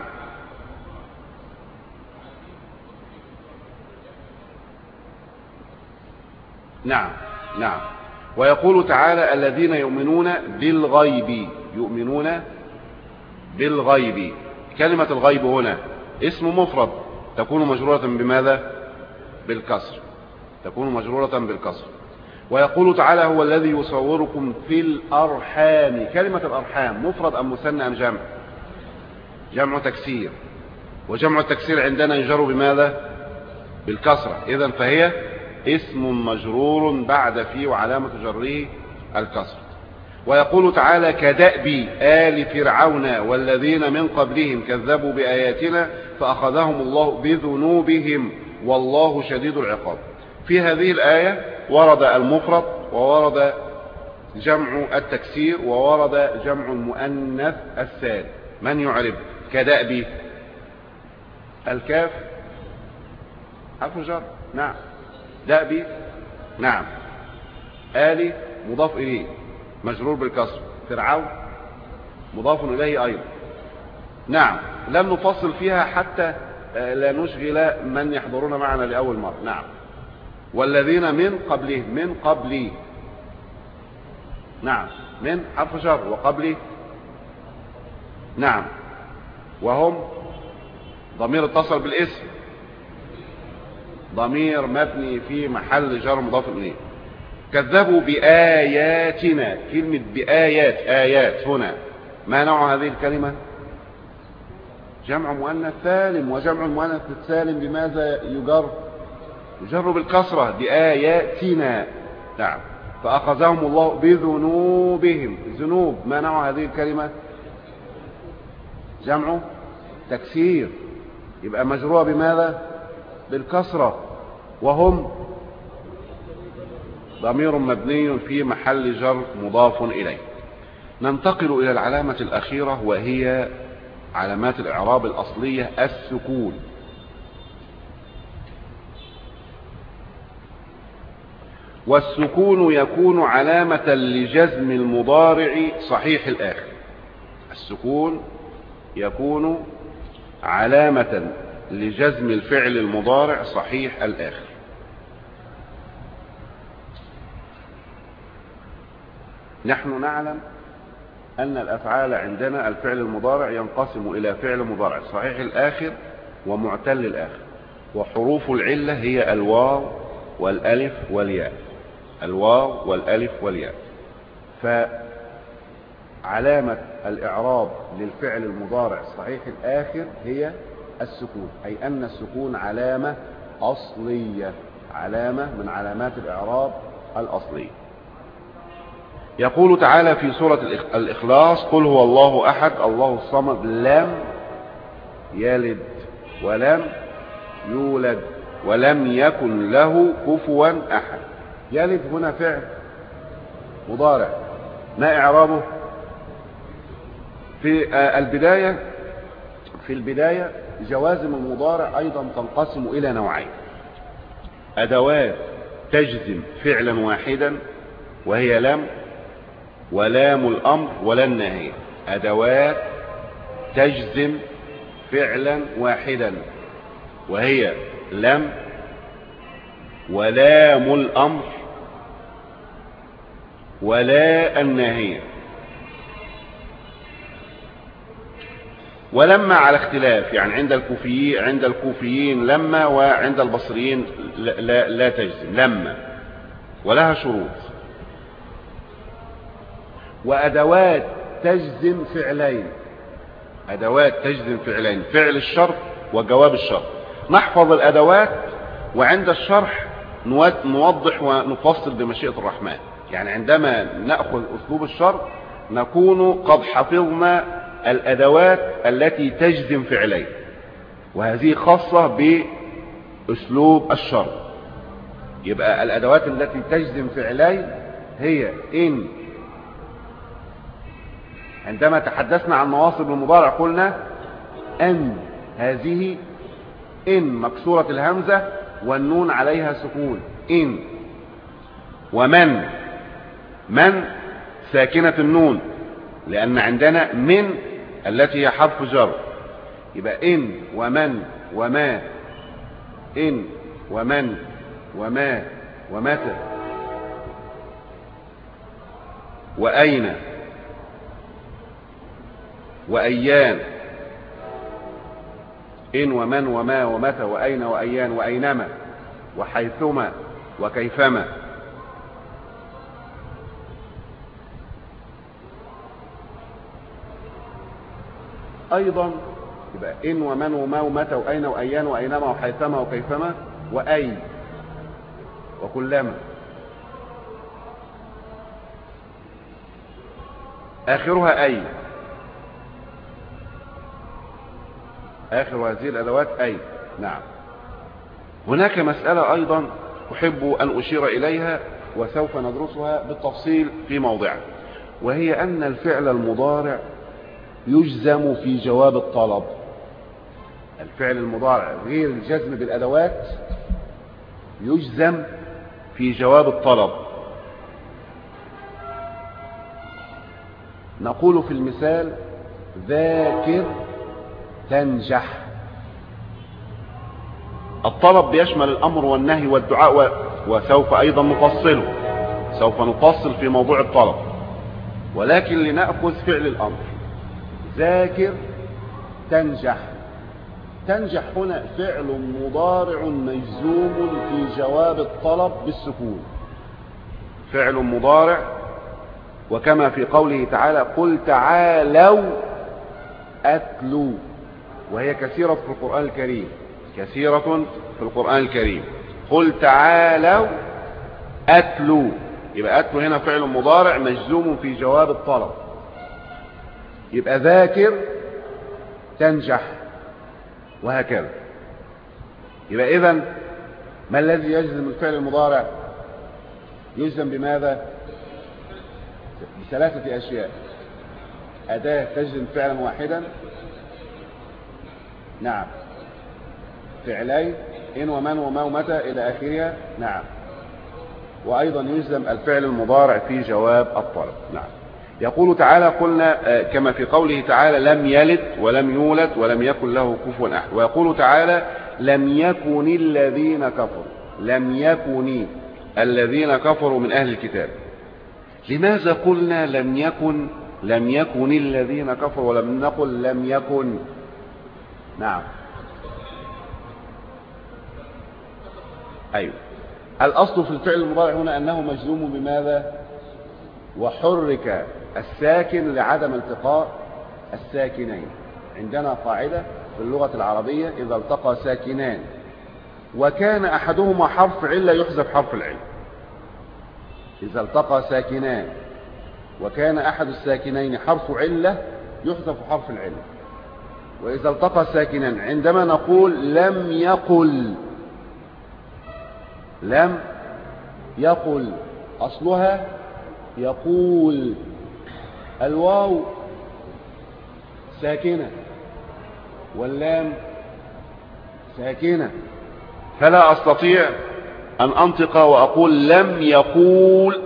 نعم. نعم. ويقول تعالى الذين يؤمنون بالغيب، يؤمنون بالغيب. كلمة الغيب هنا اسم مفرد، تكون مجرورة بماذا؟ بالكسر، تكون مجرورة بالكسر. ويقول تعالى هو الذي يصوركم في الأرحام. كلمة الأرحام مفرد أم مثنى أم جمع؟ جمع تكسير، وجمع التكسير عندنا يجر بماذا؟ بالكسرة. إذن فهي اسم مجرور بعد في وعلامة جره الكسر. ويقول تعالى كدأب آل فرعون والذين من قبلهم كذبوا بآياتنا فأخذهم الله بذنوبهم والله شديد العقاب. في هذه الآية ورد المفرد وورد جمع التكسير وورد جمع المؤنث السالم. من يعرب كدأب؟ الكاف حرف جر. نعم. دأب. نعم. آل مضاف إليه مجرور بالكسر. فرعون مضاف إليه أيضا. نعم. لم نفصل فيها حتى لا نشغل من يحضرون معنا لأول مرة. نعم. والذين من قبله، من قبلي. نعم. من حرف جر وقبلي. نعم. وهم ضمير اتصل بالاسم، ضمير مبني في محل جر مضاف إليه. كذبوا بآياتنا. كلمة بآيات، آيات هنا ما نوع هذه الكلمة؟ جمع مؤنث سالم، وجمع المؤنث السالم بماذا يجر؟ يجر بالكسرة. بآياتنا. نعم. فأخذهم الله بذنوبهم. ذنوب ما نوع هذه الكلمة؟ جمع تكسير، يبقى مجروء بماذا؟ بالكسرة. وهم ضمير مبني في محل جر مضاف إليه. ننتقل إلى العلامة الأخيرة وهي علامات الإعراب الأصلية السكون. والسكون يكون علامة لجزم المضارع صحيح الآخر. السكون يكون علامة لجزم الفعل المضارع صحيح الآخر. نحن نعلم أن الأفعال عندنا الفعل المضارع ينقسم إلى فعل مضارع صحيح الآخر ومعتل الآخر، وحروف العلة هي الواو والألف والياء. الواو والألف والياء. فعلامة الإعراب للفعل المضارع صحيح الآخر هي السكون، أي أن السكون علامة أصلية، علامة من علامات الإعراب الأصلية. يقول تعالى في سورة الإخلاص قل هو الله أحد الله الصمد لم يلد ولم يولد ولم يكن له كفوا أحد. يلد هنا فعل مضارع، ما إعرابه؟ في البداية في البداية جوازم المضارع أيضا تنقسم إلى نوعين: أدوات تجزم فعلا واحدا وهي لم، ولام الأمر ولا النهي. أدوات تجزم فعلا واحدا وهي لم، ولام الأمر ولا النهي. ولما على اختلاف، يعني عند الكوفيين عند الكوفيين لما، وعند البصريين لا, لا, لا تجزم لما، ولها شروط. وأدوات تجزم فعلين، أدوات تجزم فعلين، فعل الشرط وجواب الشرط. نحفظ الأدوات وعند الشرح نوضح ونفصل بمشيئة الرحمن. يعني عندما نأخذ أسلوب الشرط نكون قد حفظنا الأدوات التي تجزم فعلين، وهذه خاصة بأسلوب الشرط. يبقى الأدوات التي تجزم فعلين هي إن. عندما تحدثنا عن نواصب المضارع قلنا أن هذه إن مكسورة الهمزة والنون عليها سكون. إن. ومن. من ساكنة النون، لأن عندنا من التي هي حرف جر، يبقى إن ومن وما. إن ومن وما ومتى وأين وأيان. إن ومن وما ومتى وأين وأيان وأينما وحيثما وكيفما. أيضا يبقى إن ومن وما ومتى وأين وأيان وأينما وحيثما وكيفما وأي وكلما. آخرها أي. آخر هذه الأدوات أي. نعم. هناك مسألة أيضا أحب أن أشير إليها وسوف ندرسها بالتفصيل في موضعه، وهي أن الفعل المضارع يجزم في جواب الطلب. الفعل المضارع غير الجزم بالأدوات يجزم في جواب الطلب. نقول في المثال ذاكر تنجح. الطلب بيشمل الأمر والنهي والدعاء، وسوف أيضا نفصله، سوف نفصل في موضوع الطلب، ولكن لنأخذ فعل الأمر. ذاكر تنجح. تنجح هنا فعل مضارع مجزوم في جواب الطلب بالسكون. فعل مضارع، وكما في قوله تعالى قل تعالوا أتلو، وهي كثيرة في القرآن الكريم، كثيرة في القرآن الكريم. قل تعالوا أتلو، يبقى أتلو هنا فعل مضارع مجزوم في جواب الطلب. يبقى ذاكر تنجح، وهكذا. يبقى إذن ما الذي يجزم الفعل المضارع؟ يجزم بماذا؟ بثلاثة أشياء. أداة تجزم فعلا واحدا، نعم، فعلين، إن ومن وما ومتى إلى آخرها، نعم، وأيضا يجزم الفعل المضارع في جواب الطلب. نعم. يقول تعالى قلنا كما في قوله تعالى لم يلد ولم يولد ولم يكن له كفوا أحد. ويقول تعالى لم يكن الذين كفروا، لم يكن الذين كفروا من أهل الكتاب. لماذا قلنا لم يكن لم يكن الذين كفروا ولم نقل لم يكن؟ نعم، أيوه. الأصل في الفعل المضارع هنا أنه مجزوم بماذا؟ وحرك الساكن لعدم التقاء الساكنين. عندنا قاعدة في اللغة العربية إذا التقى ساكنان وكان أحدهما حرف علة يحذف حرف العلة. إذا التقى ساكنان وكان أحد الساكنين حرف علة يحذف حرف العلة. وإذا التقى ساكنان عندما نقول لم يقل، لم يقل أصلها يقول، الواو ساكنة واللام ساكنة، فلا أستطيع أن أنطق وأقول لم يقول.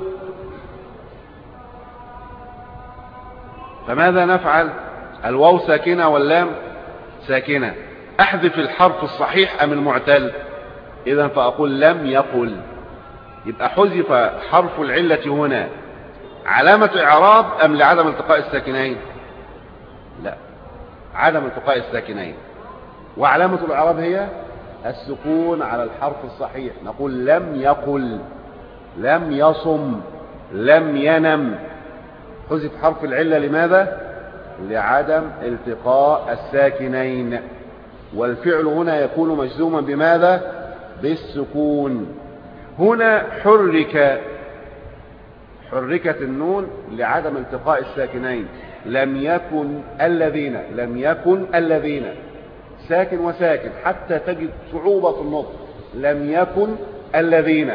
فماذا نفعل؟ الواو ساكنة واللام ساكنة، أحذف الحرف الصحيح أم المعتل؟ إذن فأقول لم يقل. يبقى حذف حرف العلة هنا علامة إعراب أم لعدم التقاء الساكنين؟ لا، عدم التقاء الساكنين، وعلامة الإعراب هي السكون على الحرف الصحيح. نقول لم يقل، لم يصم، لم ينم. حذف حرف العلة لماذا؟ لعدم التقاء الساكنين. والفعل هنا يكون مجزوما بماذا؟ بالسكون. هنا حرك، حركت النون لعدم التقاء الساكنين. لم يكن الذين، لم يكن الذين، ساكن وساكن حتى تجد صعوبة في النطق. لم يكن الذين،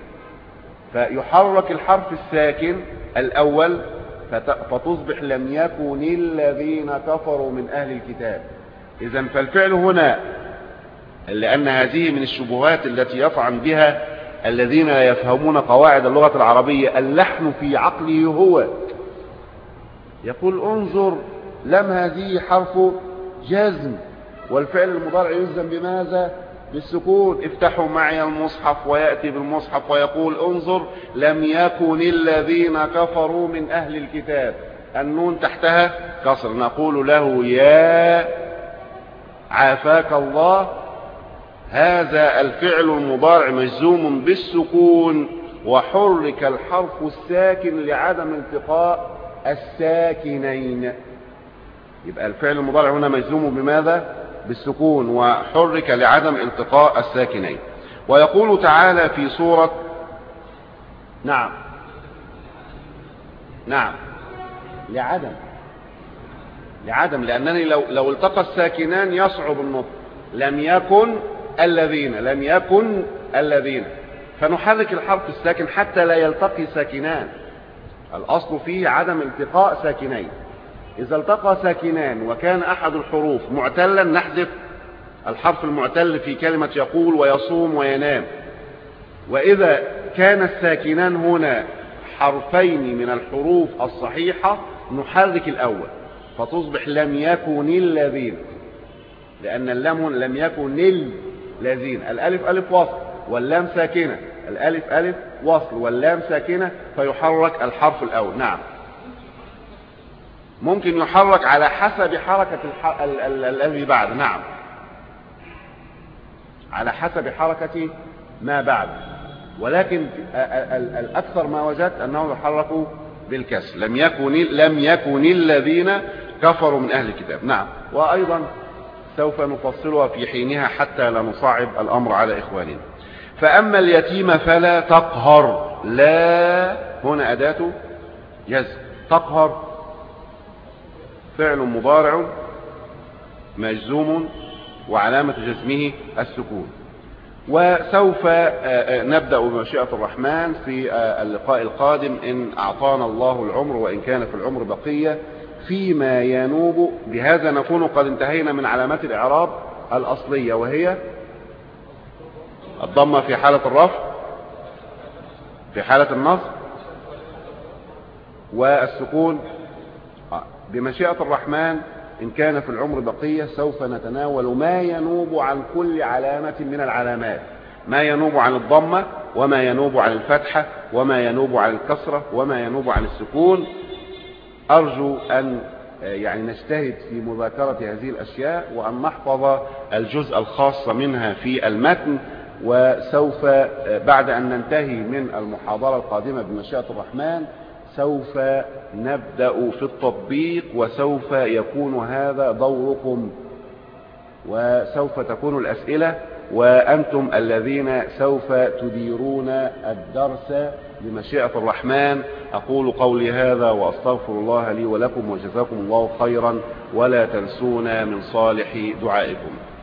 فيحرك الحرف الساكن الأول فتصبح لم يكن الذين كفروا من أهل الكتاب. إذن فالفعل هنا لأن هذه من الشبهات التي يطعن بها الذين لا يفهمون قواعد اللغة العربية. اللحن في عقله هو يقول انظر لم هذه حرف جزم والفعل المضارع يجزم بماذا؟ بالسكون. افتحوا معي المصحف ويأتي بالمصحف ويقول انظر لم يكن الذين كفروا من أهل الكتاب، النون تحتها كسر، نقول له يا عافاك الله هذا الفعل المضارع مجزوم بالسكون وحرك الحرف الساكن لعدم التقاء الساكنين. يبقى الفعل المضارع هنا مجزوم بماذا؟ بالسكون وحرك لعدم التقاء الساكنين. ويقول تعالى في سورة نعم نعم لعدم لعدم لأنني لو لو التقى الساكنان يصعب النطق. لم يكن الذين لم يكن الذين فنحرك الحرف الساكن حتى لا يلتقي ساكنان. الأصل فيه عدم التقاء ساكنين. إذا التقى ساكنان وكان أحد الحروف معتلا نحذف الحرف المعتل في كلمة يقول ويصوم وينام. وإذا كان الساكنان هنا حرفين من الحروف الصحيحة نحرك الأول فتصبح لم يكن الذين، لأن اللام لم يكن الذين. الألف ألف وصل واللام ساكنة، الألف ألف وصل واللام ساكنة فيحرك الحرف الأول. نعم ممكن يحرك على حسب حركة الح... ال... ال... الذي بعد. نعم على حسب حركة ما بعد، ولكن الأكثر ما وجدت أنه يحرك بالكسر. لم يكن لم يكن الذين كفروا من أهل الكتاب. نعم وأيضا سوف نفصلها في حينها حتى لا نصعب الأمر على إخواننا. فأما اليتيم فلا تقهر، لا هنا أداة جزم. تقهر فعل مضارع مجزوم وعلامة جزمه السكون. وسوف نبدأ بمشيئة الرحمن في اللقاء القادم إن أعطانا الله العمر وإن كان في العمر بقية فيما ينوب. بهذا نكون قد انتهينا من علامات الإعراب الأصلية وهي الضمة في حالة الرفع في حالة النصب والسكون. بمشيئة الرحمن إن كان في العمر بقية سوف نتناول ما ينوب عن كل علامة من العلامات، ما ينوب عن الضمة وما ينوب عن الفتحة وما ينوب عن الكسرة وما ينوب عن السكون. أرجو أن يعني نجتهد في مذاكرة هذه الأشياء وأن نحفظ الجزء الخاص منها في المتن. وسوف بعد أن ننتهي من المحاضرة القادمة بمشيئة الرحمن سوف نبدأ في التطبيق، وسوف يكون هذا دوركم وسوف تكون الأسئلة وأنتم الذين سوف تديرون الدرس بمشيئة الرحمن. أقول قولي هذا وأستغفر الله لي ولكم وجزاكم الله خيرا ولا تنسونا من صالح دعائكم.